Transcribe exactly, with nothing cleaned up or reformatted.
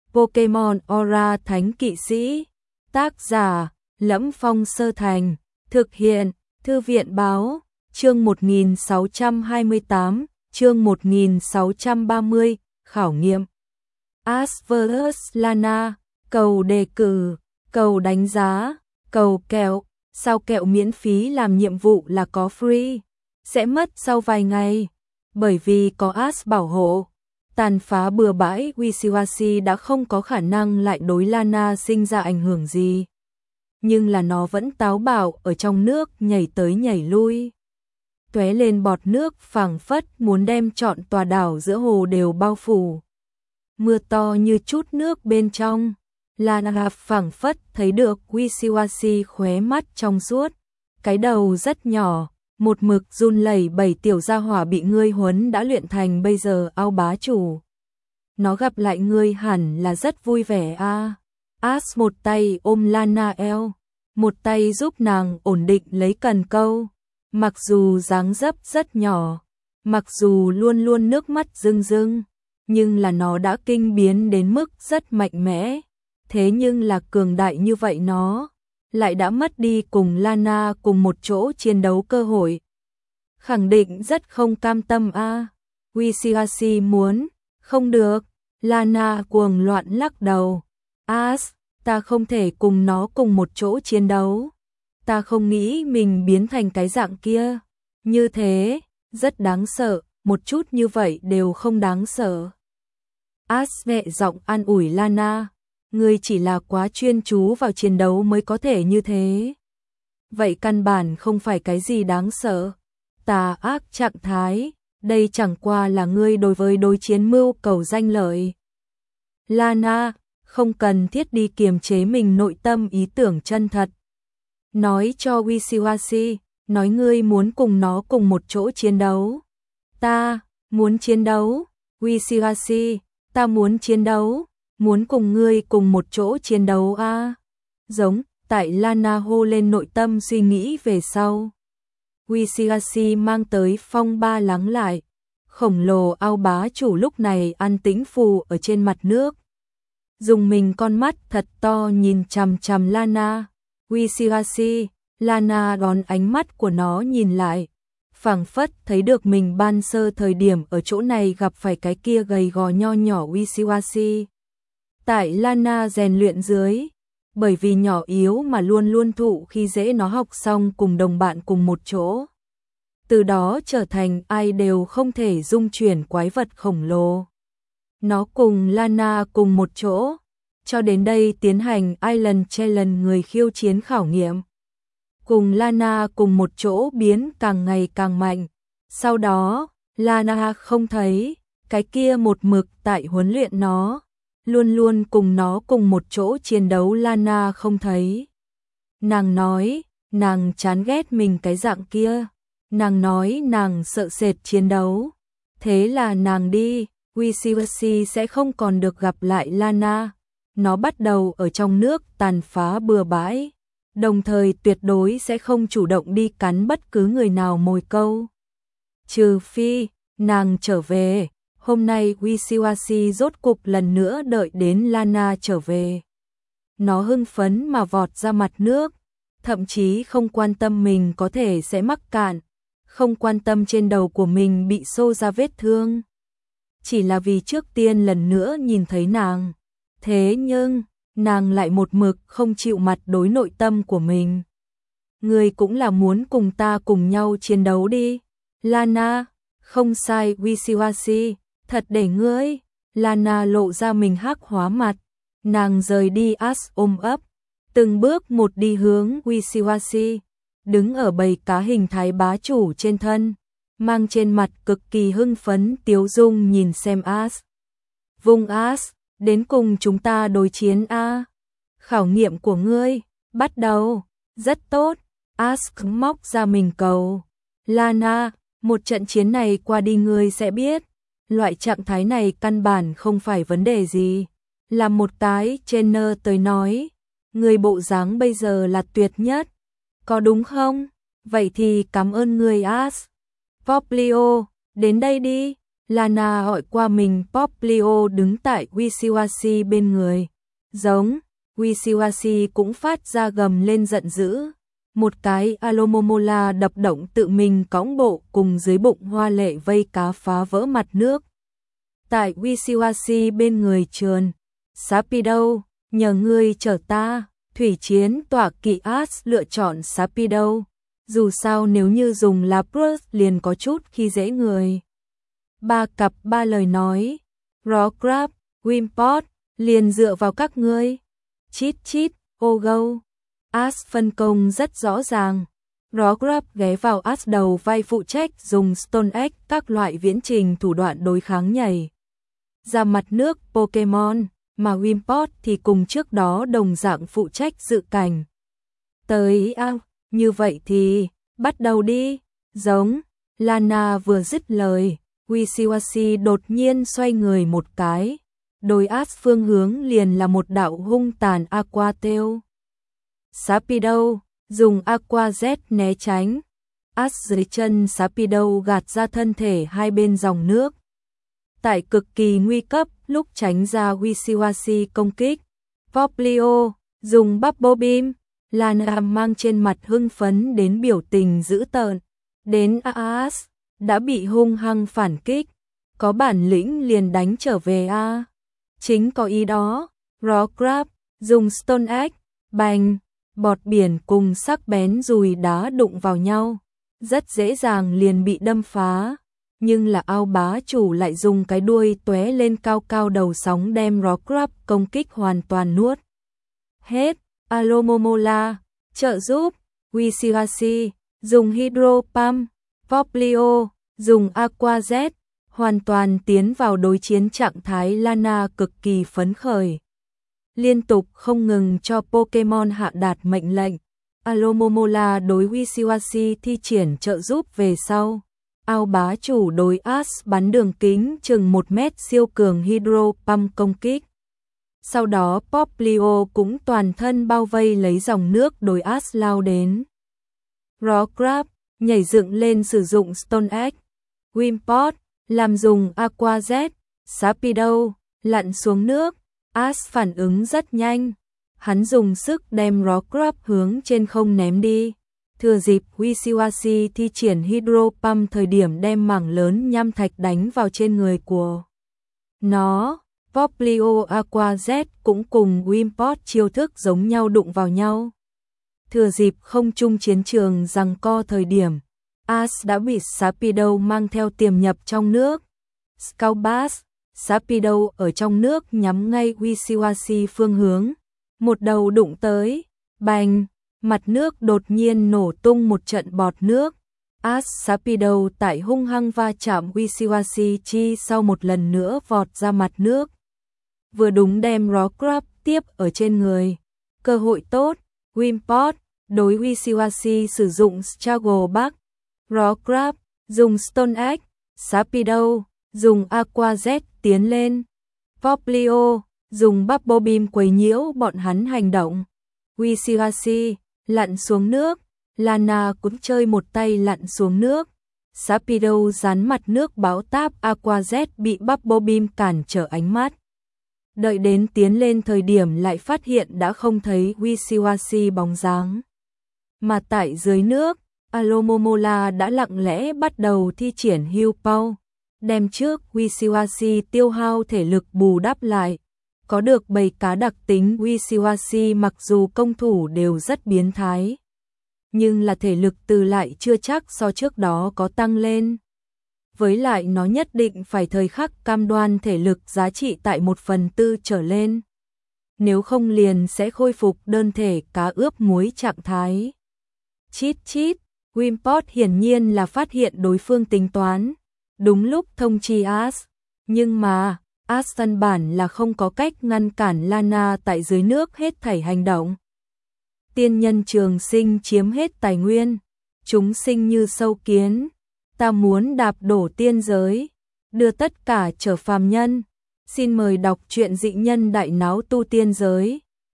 Pokemon Aura Thánh Kỵ Sĩ. Tác giả: Lẫm Phong Sơ Thành. Thực hiện: Thư viện báo. Chương một nghìn sáu trăm hai mươi tám, chương một nghìn sáu trăm ba mươi, khảo nghiệm. Ash versus. Lana, cầu đề cử, cầu đánh giá, cầu kẹo, sao kẹo miễn phí làm nhiệm vụ là có free, sẽ mất sau vài ngày, bởi vì có Ash bảo hộ. Tàn phá bừa bãi, Wishiwashi đã không có khả năng lại đối Lana sinh ra ảnh hưởng gì. Nhưng là nó vẫn táo bạo ở trong nước nhảy tới nhảy lui. Tóe lên bọt nước phảng phất muốn đem trọn tòa đảo giữa hồ đều bao phủ. Mưa to như chút nước bên trong. Lana phảng phất thấy được Wishiwashi khóe mắt trong suốt. Cái đầu rất nhỏ, một mực run lẩy bẩy tiểu gia hỏa bị ngươi huấn đã luyện thành bây giờ ao bá chủ. Nó gặp lại ngươi hẳn là rất vui vẻ a. À. Ash một tay ôm Lana eo, một tay giúp nàng ổn định lấy cần câu. Mặc dù dáng dấp rất nhỏ, mặc dù luôn luôn nước mắt rưng rưng, nhưng là nó đã kinh biến đến mức rất mạnh mẽ. Thế nhưng là cường đại như vậy nó lại đã mất đi cùng Lana cùng một chỗ chiến đấu cơ hội. Khẳng định rất không cam tâm a. À. Wishiwashi muốn, không được. Lana cuồng loạn lắc đầu. Ash, ta không thể cùng nó cùng một chỗ chiến đấu. Ta không nghĩ mình biến thành cái dạng kia. Như thế, rất đáng sợ, một chút như vậy đều không đáng sợ. Ash nhẹ giọng an ủi Lana. Ngươi chỉ là quá chuyên chú vào chiến đấu mới có thể như thế. Vậy căn bản không phải cái gì đáng sợ. Tà ác trạng thái, đây chẳng qua là ngươi đối với đối chiến mưu cầu danh lợi. Lana, không cần thiết đi kiềm chế mình nội tâm ý tưởng chân thật. Nói cho Wishiwashi, nói ngươi muốn cùng nó cùng một chỗ chiến đấu. Ta, muốn chiến đấu. Wishiwashi, ta muốn chiến đấu. Muốn cùng ngươi cùng một chỗ chiến đấu a. À. Giống, tại Lana hô lên nội tâm suy nghĩ về sau. Wishiwashi mang tới phong ba lắng lại. Khổng lồ ao bá chủ lúc này an tĩnh phù ở trên mặt nước. Dùng mình con mắt thật to nhìn chằm chằm Lana. Wishiwashi, Lana đón ánh mắt của nó nhìn lại. Phảng phất thấy được mình ban sơ thời điểm ở chỗ này gặp phải cái kia gầy gò nho nhỏ Wishiwashi. Tại Lana rèn luyện dưới, bởi vì nhỏ yếu mà luôn luôn thụ khi dễ nó học xong cùng đồng bạn cùng một chỗ. Từ đó trở thành ai đều không thể dung chuyển quái vật khổng lồ. Nó cùng Lana cùng một chỗ, cho đến đây tiến hành Island Challenge người khiêu chiến khảo nghiệm. Cùng Lana cùng một chỗ biến càng ngày càng mạnh. Sau đó, Lana không thấy, cái kia một mực tại huấn luyện nó. Luôn luôn cùng nó cùng một chỗ chiến đấu Lana không thấy. Nàng nói, nàng chán ghét mình cái dạng kia. Nàng nói nàng sợ sệt chiến đấu. Thế là nàng đi, Wishiwashi sẽ không còn được gặp lại Lana. Nó bắt đầu ở trong nước tàn phá bừa bãi. Đồng thời tuyệt đối sẽ không chủ động đi cắn bất cứ người nào mồi câu. Trừ phi, nàng trở về. Hôm nay Wishiwashi rốt cục lần nữa đợi đến Lana trở về. Nó hưng phấn mà vọt ra mặt nước, thậm chí không quan tâm mình có thể sẽ mắc cạn, không quan tâm trên đầu của mình bị xô ra vết thương. Chỉ là vì trước tiên lần nữa nhìn thấy nàng. Thế nhưng, nàng lại một mực không chịu mặt đối nội tâm của mình. Ngươi cũng là muốn cùng ta cùng nhau chiến đấu đi. Lana, không sai Wishiwashi. Thật để ngươi. Lana lộ ra mình hắc hóa mặt. Nàng rời đi Ash ôm ấp. Từng bước một đi hướng Wishiwashi. Đứng ở bầy cá hình thái bá chủ trên thân. Mang trên mặt cực kỳ hưng phấn tiếu dung nhìn xem Ash. Vung Ash, đến cùng chúng ta đối chiến a. Khảo nghiệm của ngươi, bắt đầu. Rất tốt. Ash móc ra mình cầu. Lana, một trận chiến này qua đi ngươi sẽ biết. Loại trạng thái này căn bản không phải vấn đề gì. Là một cái trainer tới nói, người bộ dáng bây giờ là tuyệt nhất. Có đúng không? Vậy thì cảm ơn người Ash. Poplio, đến đây đi. Lana gọi qua mình. Poplio đứng tại Wishiwashi bên người. Giống, Wishiwashi cũng phát ra gầm lên giận dữ. Một cái Alomomola đập động tự mình cõng bộ cùng dưới bụng hoa lệ vây cá phá vỡ mặt nước. Tại Wishiwashi bên người trườn. Sapido, nhờ ngươi chở ta. Thủy chiến tọa kỵ As lựa chọn Sapido. Dù sao nếu như dùng Lapras liền có chút khi dễ người. Ba cặp ba lời nói. Rockrab, Wimpod, liền dựa vào các ngươi. Chít chít, Ogo. As phân công rất rõ ràng. Rockrab ghé vào As đầu vai phụ trách dùng Stone Egg các loại viễn trình thủ đoạn đối kháng nhảy ra mặt nước Pokemon, mà Wimpod thì cùng trước đó đồng dạng phụ trách dự cảnh. Tới ao, như vậy thì, bắt đầu đi, giống, Lana vừa dứt lời, Wishiwashi đột nhiên xoay người một cái, đối As phương hướng liền là một đạo hung tàn Aqua Tail. Sapido, dùng Aqua Z né tránh, As dưới chân Sapido gạt ra thân thể hai bên dòng nước. Tại cực kỳ nguy cấp, lúc tránh ra Wishiwashi công kích, Poplio dùng Bubble Beam, Lana mang trên mặt hưng phấn đến biểu tình dữ tợn. Đến As đã bị hung hăng phản kích, có bản lĩnh liền đánh trở về a. Chính có ý đó, Rockrab dùng Stone Egg, bành, bọt biển cùng sắc bén dùi đá đụng vào nhau, rất dễ dàng liền bị đâm phá. Nhưng là ao bá chủ lại dùng cái đuôi tóe lên cao cao đầu sóng đem Rockrab công kích hoàn toàn nuốt hết. Alomomola trợ giúp, Wishiwashi dùng Hydro Pump, Poplio dùng Aqua Z, hoàn toàn tiến vào đối chiến trạng thái. Lana cực kỳ phấn khởi, liên tục không ngừng cho Pokemon hạ đạt mệnh lệnh. Alomomola đối Wishiwashi thi triển trợ giúp về sau. Ao bá chủ đối As bắn đường kính chừng một mét siêu cường Hydro Pump công kích. Sau đó Poplio cũng toàn thân bao vây lấy dòng nước đối As lao đến. Rockrab nhảy dựng lên sử dụng Stone Egg. Wimpod làm dùng Aqua Z. Sapido lặn xuống nước. As phản ứng rất nhanh. Hắn dùng sức đem Rockrab hướng trên không ném đi. Thừa dịp Wishiwashi thi triển Hydro Pump thời điểm đem mảng lớn nham thạch đánh vào trên người của nó. Poplio Aqua Z cũng cùng Wimpod chiêu thức giống nhau đụng vào nhau. Thừa dịp không trung chiến trường giằng co thời điểm, As đã bị Sapido mang theo tiềm nhập trong nước. Scout Bass, Sapido ở trong nước nhắm ngay Wishiwashi phương hướng. Một đầu đụng tới, bành, mặt nước đột nhiên nổ tung một trận bọt nước. As Sapido tại hung hăng va chạm Wishiwashi chi sau một lần nữa vọt ra mặt nước. Vừa đúng đem Rockrab tiếp ở trên người. Cơ hội tốt, Wimpod đối Wishiwashi sử dụng Struggle Bug. Rockrab dùng Stone Egg, Sapido dùng Aqua Z tiến lên. Poplio dùng Bubble Beam quấy nhiễu bọn hắn hành động. Wishiwashi lặn xuống nước, Lana cũng chơi một tay lặn xuống nước. Sapido dán mặt nước báo táp. Aqua Z bị Bubble Beam cản trở ánh mắt. Đợi đến tiến lên thời điểm lại phát hiện đã không thấy Wishiwashi bóng dáng. Mà tại dưới nước, Alomomola đã lặng lẽ bắt đầu thi triển Heal Power, đem trước Wishiwashi tiêu hao thể lực bù đắp lại. Có được bầy cá đặc tính Wishiwashi mặc dù công thủ đều rất biến thái, nhưng là thể lực từ lại chưa chắc so trước đó có tăng lên. Với lại nó nhất định phải thời khắc cam đoan thể lực giá trị tại một phần tư trở lên. Nếu không liền sẽ khôi phục đơn thể cá ướp muối trạng thái. Chít chít, Wimpod hiển nhiên là phát hiện đối phương tính toán. Đúng lúc thông chi As, nhưng mà As căn bản là không có cách ngăn cản Lana tại dưới nước hết thảy hành động. Tiên nhân trường sinh chiếm hết tài nguyên, chúng sinh như sâu kiến, ta muốn đạp đổ tiên giới, đưa tất cả trở phàm nhân. Xin mời đọc truyện Dị Nhân Đại Náo Tu Tiên Giới.